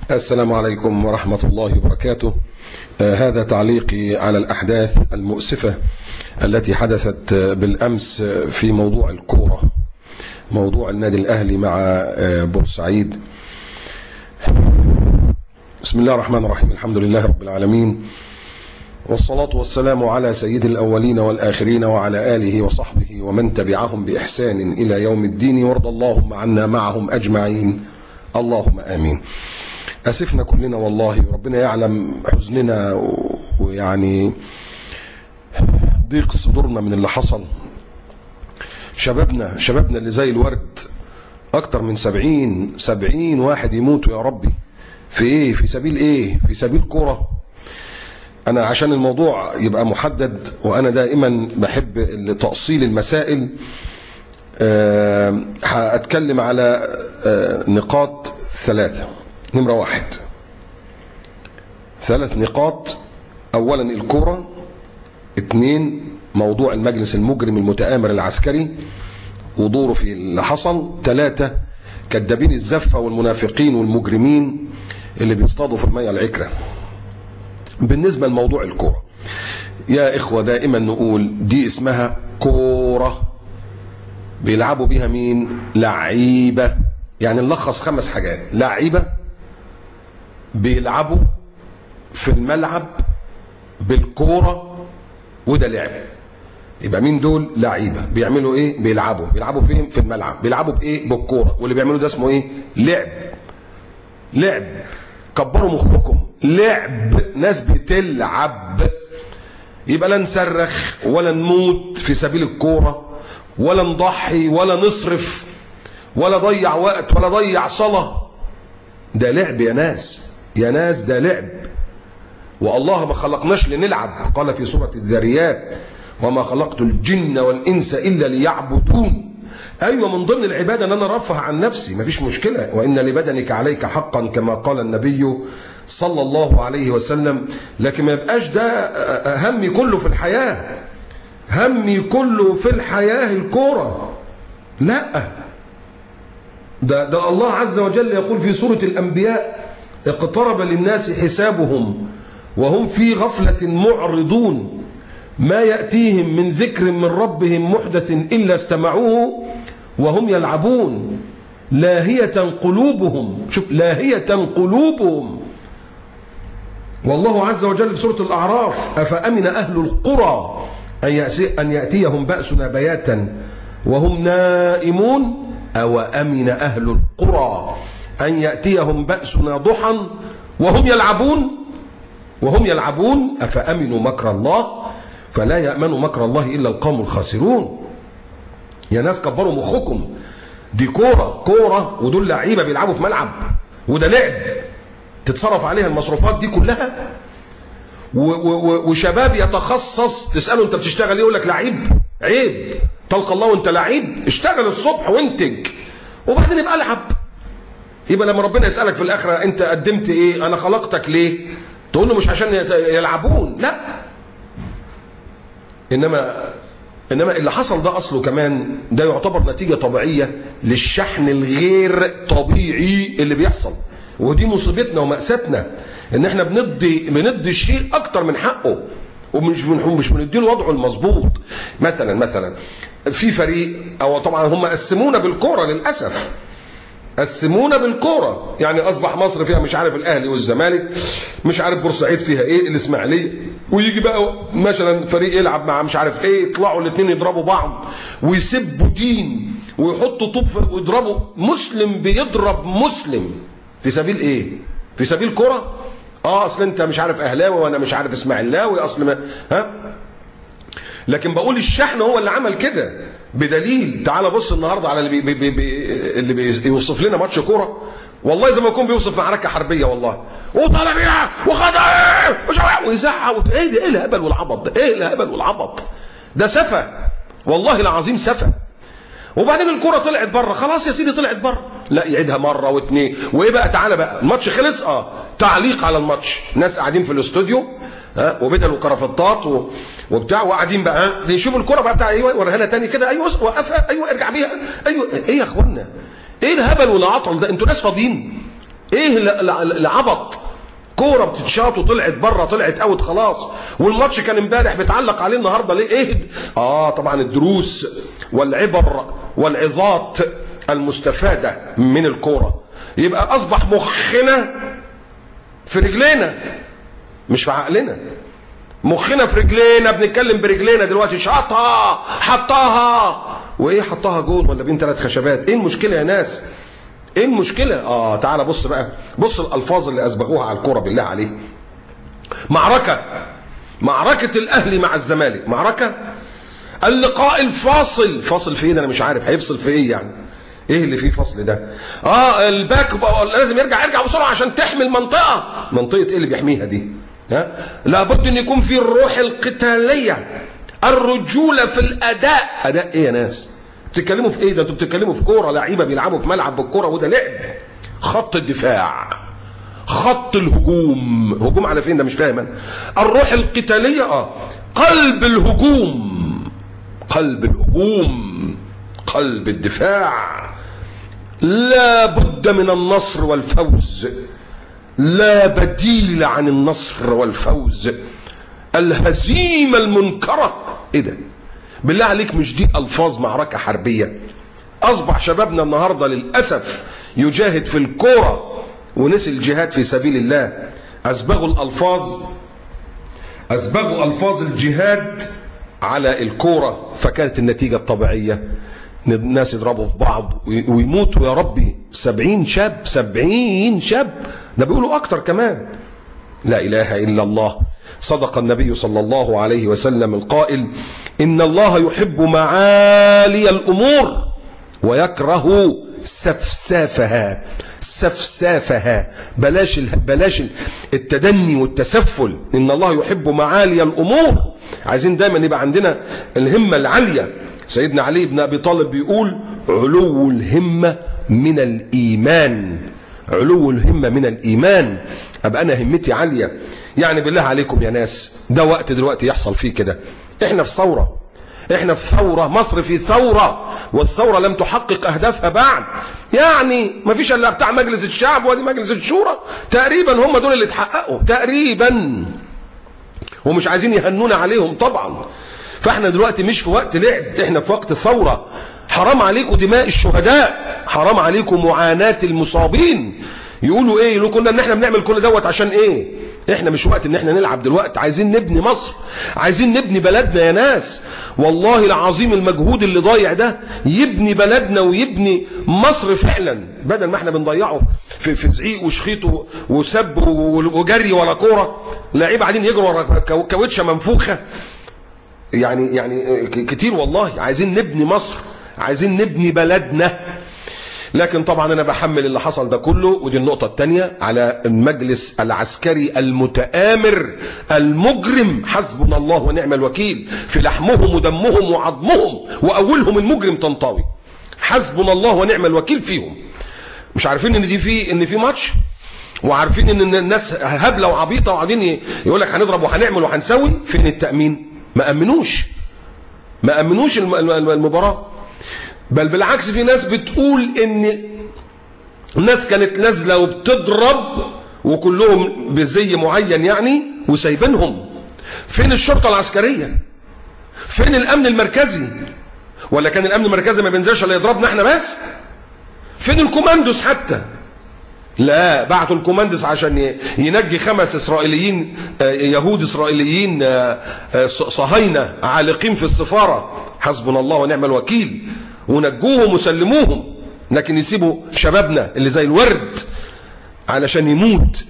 السلام عليكم ورحمة الله وبركاته. هذا تعليقي على الأحداث المؤسفة التي حدثت بالأمس في موضوع الكورة، موضوع النادي الأهلي مع بورسعيد. بسم الله الرحمن الرحيم، الحمد لله رب العالمين، والصلاة والسلام على سيد الأولين والآخرين وعلى آله وصحبه ومن تبعهم بإحسان إلى يوم الدين، وارض اللهم عنا معهم أجمعين، اللهم آمين. أسفنا كلنا والله، وربنا يعلم حزننا ويعني ضيق صدورنا من اللي حصل. شبابنا اللي زي الورد، أكتر من 70 واحد يموتوا يا ربي في إيه؟ في سبيل إيه؟ في سبيل كرة. أنا عشان الموضوع يبقى محدد، وأنا دائما بحب تأصيل المسائل، هأتكلم على نقاط ثلاثة. نمرة 1، 3 نقاط. أولا الكرة، 2 موضوع المجلس المجرم المتآمر العسكري ودوره في اللي حصل، 3 كدابين الزفة والمنافقين والمجرمين اللي بيصطادوا في المياه العكرة. بالنسبة لموضوع الكرة يا إخوة، دائما نقول دي اسمها كورة، بيلعبوا بيها مين؟ لعيبة. يعني نلخص 5 حاجات: لعيبة بيلعبوا في الملعب بالكورة، وده لعب. يبقى مين دول؟ لعيبة. بيعملوا ايه؟ بيلعبوا فين؟ في الملعب. بيلعبوا بايه؟ بالكورة. واللي بيعملوا ده اسمه ايه؟ لعب. كبروا مخكم، لعب، ناس بتلعب. يبقى لا نصرخ ولا نموت في سبيل الكورة، ولا نضحي ولا نصرف ولا ضيع وقت ولا ضيع صلاة. ده لعب يا ناس، ده لعب. والله ما خلقناش لنلعب. قال في سورة الذاريات: وما خلقت الجن والإنس إلا ليعبدون. أيوة، من ضمن العبادة أن أنا رفع عن نفسي، مفيش مشكلة. وإن لبدنك عليك حقا كما قال النبي صلى الله عليه وسلم. لكن ما يبقاش ده همي كله في الحياة. همي كله في الحياة الكورة، لا. ده الله عز وجل يقول في سورة الأنبياء: اقترب للناس حسابهم وهم في غفلة معرضون، ما يأتيهم من ذكر من ربهم محدث إلا استمعوه وهم يلعبون لاهية قلوبهم. شوف، لاهية قلوبهم. والله عز وجل في سورة الأعراف: أفأمن أهل القرى أن يأتيهم بأسنا بياتا وهم نائمون أو أمن أهل القرى أن يأتيهم بأسنا ضحى وهم يلعبون أفأمنوا مكر الله فلا يأمن مكر الله إلا القوم الخاسرون. يا ناس كبروا مخكم، دي كورة ودول لعيبة بيلعبوا في ملعب، وده لعب تتصرف عليها المصروفات دي كلها. وشباب يتخصص، تسأله أنت بتشتغل إيه؟ يقول لك لعيب. عيب، تلقى الله وأنت لعيب. اشتغل الصبح وانتج، وبعدين يبقى العب. يبقى لما ربنا يسألك في الآخرة أنت قدمت إيه؟ أنا خلقتك ليه؟ تقول له مش عشان يلعبون، لا. إنما اللي حصل ده أصله كمان ده يعتبر نتيجة طبيعية للشحن الغير طبيعي اللي بيحصل. ودي مصيبتنا ومأساتنا، إن إحنا بندي الشيء أكتر من حقه، ومش بنديله وضعه المظبوط. مثلا في فريق، أو طبعا هم قسمونا بالكورة للأسف، قسمونا بالكورة. يعني أصبح مصر فيها مش عارف الأهلي والزمالك، مش عارف بورسعيد فيها إيه، الإسماعيلية، ويجي بقى مثلا فريق يلعب مع مش عارف إيه، يطلعوا الاثنين يضربوا بعض ويسبوا دين ويحطوا طوب ويضربوا. مسلم بيضرب مسلم في سبيل إيه؟ في سبيل كرة؟ أصل أنت مش عارف أهلاوي وأنا مش عارف إسماعيلاوي، أصل ما لكن بقول الشحن هو اللي عمل كده. بدليل تعال بص النهارده على اللي بيوصف لنا ماتش كوره، والله زي ما يكون بيوصف معركه حربيه والله. وطلع بيها وخدها ويزعق. ايه ده؟ ايه الهبل والعبط ده؟ ايه الهبل والعبط ده؟ سفه والله العظيم، سفه. وبعدين الكوره طلعت بره، خلاص يا سيدي طلعت بره، لا يعيدها مره واثنين. وايه بقى؟ تعالى بقى الماتش خلص، تعليق على الماتش، ناس قاعدين في الاستوديو وبدل وكرافتات وبتاع، وقاعدين بقى يشوفوا الكرة بقى بتاع. ايوه وريها لها تاني كده، ايوه وقفها، ايوه ارجع بيها، ايوه. ايه يا اخوانا؟ ايه الهبل والعطل ده؟ انتوا ناس فاضيين؟ ايه العبط؟ كوره بتتشاط وطلعت بره، طلعت اوت خلاص، والماتش كان امبارح بتعلق عليه النهارده ليه؟ ايه؟ طبعا الدروس والعبر والعظات المستفاده من الكوره. يبقى اصبح مخنا في رجلينا مش في عقلنا. مخنا في رجلينا، بنتكلم برجلينا دلوقتي. شاطها، حطها، وايه حطها جون ولا بين 3 خشبات؟ ايه المشكله يا ناس؟ ايه المشكله؟ تعال بص بقى، بص الالفاظ اللي اسبغوها على الكوره بالله عليه. معركه الاهلي مع الزمالك، معركه اللقاء الفاصل. فاصل في ايه؟ انا مش عارف هيفصل في ايه يعني. ايه اللي فيه فصل ده؟ الباك لازم يرجع بسرعه عشان تحمي المنطقه. منطقه ايه اللي بيحميها دي؟ لابد ان يكون في الروح القتاليه، الرجوله في الاداء. اداء ايه يا ناس؟ بتتكلموا في ايه ده؟ انتوا بتتكلموا في كوره، لعيبه بيلعبوا في ملعب بالكوره وده لعب. خط الدفاع، خط الهجوم. هجوم على فين ده؟ مش فاهم انا. الروح القتاليه، قلب الهجوم، قلب الدفاع. لا بد من النصر والفوز، لا بديل عن النصر والفوز. الهزيمة المنكرة. ايه ده؟ بالله عليك، مش دي ألفاظ معركة حربية؟ أصبح شبابنا النهاردة للأسف يجاهد في الكورة ونسي الجهاد في سبيل الله. أسبغوا ألفاظ الجهاد على الكورة، فكانت النتيجة الطبيعية الناس يضربوا في بعض ويموتوا. يا ربي 70 شاب، ده بيقولوا أكتر كمان. لا إله إلا الله. صدق النبي صلى الله عليه وسلم القائل: إن الله يحب معالي الأمور ويكره سفسافها. بلاش التدني والتسفل. إن الله يحب معالي الأمور. عايزين دايما يبقى عندنا الهمة العالية. سيدنا علي بن أبي طالب بيقول: علو الهمة من الإيمان. علو الهمة من الإيمان. أبقى أنا همتي عالية. يعني بالله عليكم يا ناس، ده وقت دلوقتي يحصل فيه كده. احنا في ثورة، مصر في ثورة، والثورة لم تحقق أهدافها بعد. يعني ما فيش إلا بتاع مجلس الشعب وادي مجلس الشورى تقريبا، هم دول اللي اتحققوا تقريبا، ومش عايزين يهنونا عليهم طبعا. فاحنا دلوقتي مش في وقت لعب، احنا في وقت ثورة. حرام عليكم دماء الشهداء، حرام عليكم معاناة المصابين. يقولوا ايه؟ يقولوا كنا ان احنا بنعمل كل دوت عشان ايه؟ احنا مش وقت ان احنا نلعب دلوقتي. عايزين نبني مصر، عايزين نبني بلدنا يا ناس. والله العظيم المجهود اللي ضايع ده يبني بلدنا ويبني مصر فعلا، بدل ما احنا بنضيعه في زعيق وشخيط وسب وجري ولا كوره. لعيبه قاعدين يجروا ورا كاوتشه منفوخه. يعني كتير والله. عايزين نبني مصر، عايزين نبني بلدنا. لكن طبعا انا بحمل اللي حصل ده كله، ودي النقطة الثانية، على المجلس العسكري المتآمر المجرم. حسبنا الله ونعم الوكيل في لحمهم ودمهم وعظمهم، واولهم المجرم طنطاوي. حسبنا الله ونعم الوكيل فيهم. مش عارفين ان في ماتش، وعارفين ان الناس هبله وعبيطه وقاعدين يقول لك هنضرب وهنعمل وهنسوي. فين التأمين؟ ما امنوش المباراة. بل بالعكس، في ناس بتقول ان الناس كانت نازله وبتضرب وكلهم بزي معين يعني وسايبينهم. فين الشرطه العسكريه؟ فين الامن المركزي؟ ولا كان الامن المركزي ما بينزلش الا يضربنا احنا بس؟ فين الكوماندوس حتى؟ لا، بعتوا الكوماندوس عشان ينجي 5 اسرائيليين، يهود اسرائيليين صهاينه عالقين في السفاره. حسبنا الله ونعم الوكيل. ونجوهم وسلموهم، لكن يسيبوا شبابنا اللي زي الورد علشان يموت.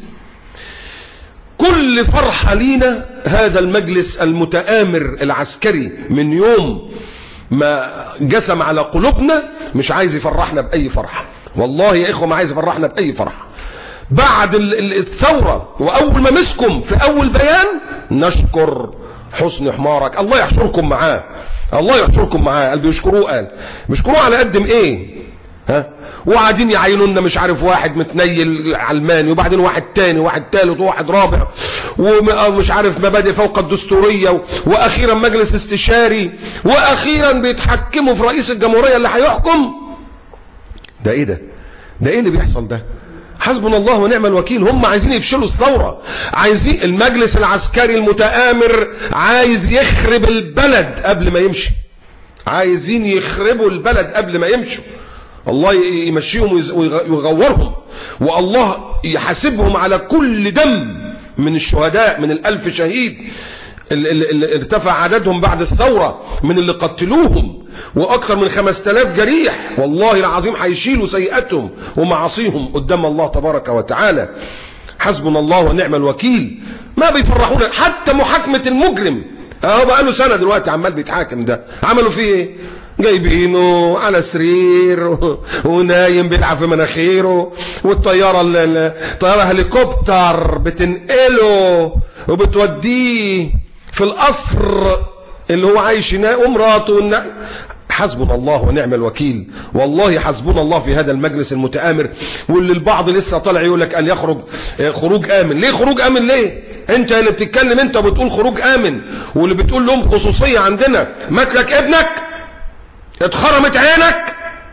كل فرحة لينا هذا المجلس المتآمر العسكري من يوم ما جسم على قلوبنا مش عايز يفرحنا بأي فرحة. والله يا إخوة ما عايز يفرحنا بأي فرحة. بعد الثورة وأول ما مسكم في أول بيان، نشكر حسن حمارك، الله يحشركم معاه، الله يحشركم معاه. قال بيشكروه، قال بيشكروه على قدم ايه؟ وقاعدين يعينوا لنا مش عارف واحد متنيل علماني، وبعدين واحد تاني وواحد تالت وواحد رابع، ومش عارف مبادئ فوق الدستوريه، واخيرا مجلس استشاري، واخيرا بيتحكموا في رئيس الجمهوريه اللي هيحكم. ده ايه ده؟ ده ايه اللي بيحصل ده؟ حسبنا الله ونعم الوكيل. هم عايزين يفشلوا الثورة، عايزين المجلس العسكري المتآمر عايز يخرب البلد قبل ما يمشي، عايزين يخربوا البلد قبل ما يمشوا. الله يمشيهم ويغورهم، والله يحاسبهم على كل دم من الشهداء، من ال1000 شهيد اللي ارتفع عددهم بعد الثورة، من اللي قتلوهم، وأكثر من 5000 جريح. والله العظيم هيشيلوا سيئاتهم ومعاصيهم قدام الله تبارك وتعالى. حسبنا الله ونعم الوكيل. ما بيفرحونا حتى محاكمة المجرم، اهو بقى له سنة دلوقتي عمال بيتحاكم. ده عملوا فيه ايه؟ جايبينه على سرير ونايم بيلعب في مناخيره، والطيارة هليكوبتر بتنقله وبتوديه في القصر اللي هو عايش هناك ومراته. حسبنا الله ونعم الوكيل. والله حسبنا الله في هذا المجلس المتآمر، واللي البعض لسه طالع يقول لك ان يخرج خروج آمن. ليه خروج آمن؟ ليه؟ انت اللي بتتكلم انت وبتقول خروج آمن، واللي بتقول لهم خصوصية عندنا. مات لك ابنك؟ اتخرمت عينك؟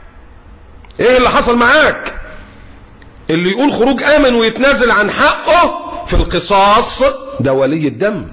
ايه اللي حصل معاك؟ اللي يقول خروج آمن ويتنازل عن حقه في القصاص ده ولي الدم.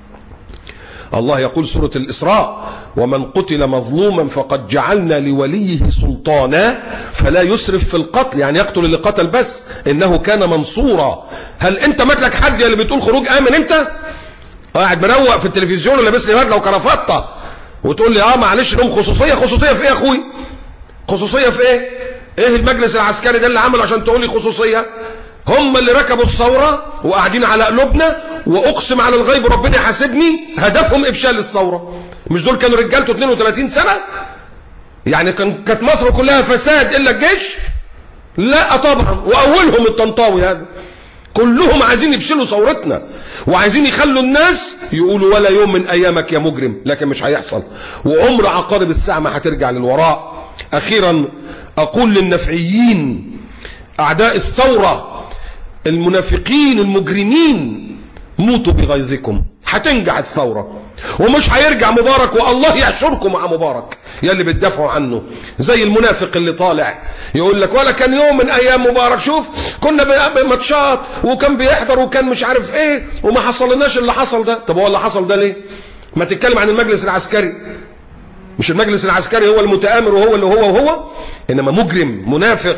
الله يقول سورة الإسراء: ومن قتل مظلوما فقد جعلنا لوليه سلطانا فلا يسرف في القتل. يعني يقتل اللي قتل بس، إنه كان منصورا. هل أنت مات لك حد يا اللي بتقول خروج آمن؟ أنت قاعد مروق في التلفزيون ولابس لي بدله وكرافطه وتقول لي معلش لهم خصوصية. خصوصية في إيه يا أخوي؟ خصوصية في إيه؟ إيه المجلس العسكري ده اللي عمله عشان تقول لي خصوصية؟ هم اللي ركبوا الثورة وقاعدين على قلوبنا، وأقسم على الغيب ربنا يحاسبني هدفهم إفشال الثورة. مش دول كانوا رجالته 32 سنة؟ يعني كانت مصر كلها فساد إلا الجيش؟ لا طبعا، وأولهم الطنطاوي هذا. كلهم عايزين يفشلوا ثورتنا، وعايزين يخلوا الناس يقولوا ولا يوم من أيامك يا مجرم، لكن مش هيحصل، وعمر عقارب الساعة ما هترجع للوراء. أخيرا أقول للنفعيين أعداء الثورة المنافقين المجرمين: موتوا بغيظكم. هتنجح الثورة ومش هيرجع مبارك، والله يحشركم مع مبارك يا اللي بتدافعوا عنه. زي المنافق اللي طالع يقول لك ولا كان يوم من ايام مبارك، شوف كنا بماتشات وكان بيحضر وكان مش عارف ايه وما حصلناش اللي حصل ده. طب هو اللي حصل ده ليه؟ ما تتكلم عن المجلس العسكري. مش المجلس العسكري هو المتآمر وهو اللي هو انما مجرم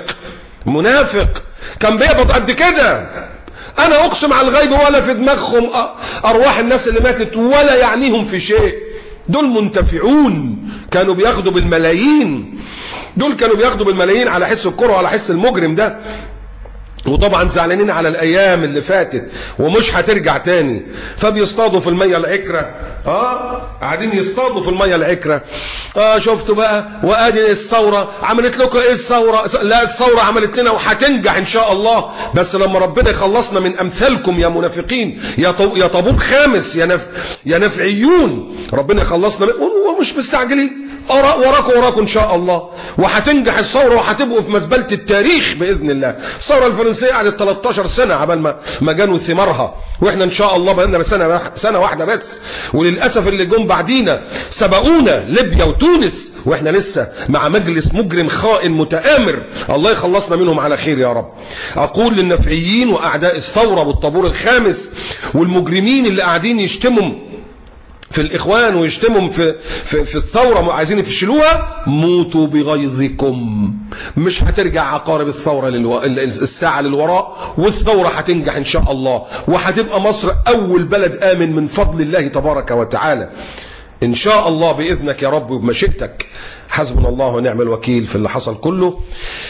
منافق كان بيقبض قد كده. انا اقسم على الغيب ولا في دماغهم ارواح الناس اللي ماتت ولا يعنيهم في شيء. دول منتفعون، كانوا بياخدوا بالملايين. دول كانوا بياخدوا بالملايين على حس الكرة وعلى حس المجرم ده. وطبعا زعلانين على الايام اللي فاتت ومش هترجع تاني، فبيصطادوا في الميه العكره. قاعدين يصطادوا في الميه العكره. شفتوا بقى، وادي الثوره عملت لكم ايه؟ الثوره لا، الثوره عملت لنا وهتنجح ان شاء الله، بس لما ربنا يخلصنا من امثالكم يا منافقين، يا طابور خامس، يا نفعيون، ربنا يخلصنا ومش مستعجلين. وراكم ان شاء الله، وهتنجح الثوره وهتبقوا في مزبله التاريخ باذن الله. الثوره الفرنسيه قعدت 13 سنه عبال ما جانوا ثمارها، واحنا ان شاء الله بقالنا سنه واحده بس. وللاسف اللي جم بعدينا سبقونا، ليبيا وتونس، واحنا لسه مع مجلس مجرم خائن متآمر. الله يخلصنا منهم على خير يا رب. اقول للنفعيين واعداء الثوره والطابور الخامس والمجرمين اللي قاعدين يشتموا في الإخوان ويشتموا في الثورة وعايزين يفشلوها: موتوا بغيظكم. مش هترجع عقارب الثورة الساعة للوراء، والثورة هتنجح إن شاء الله، وهتبقى مصر أول بلد آمن من فضل الله تبارك وتعالى إن شاء الله بإذنك يا رب وبمشيئتك. حسبنا الله ونعم الوكيل في اللي حصل كله.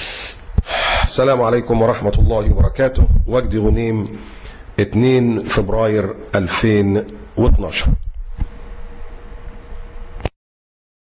السلام عليكم ورحمة الله وبركاته. وجدي غنيم، 2 فبراير 2012.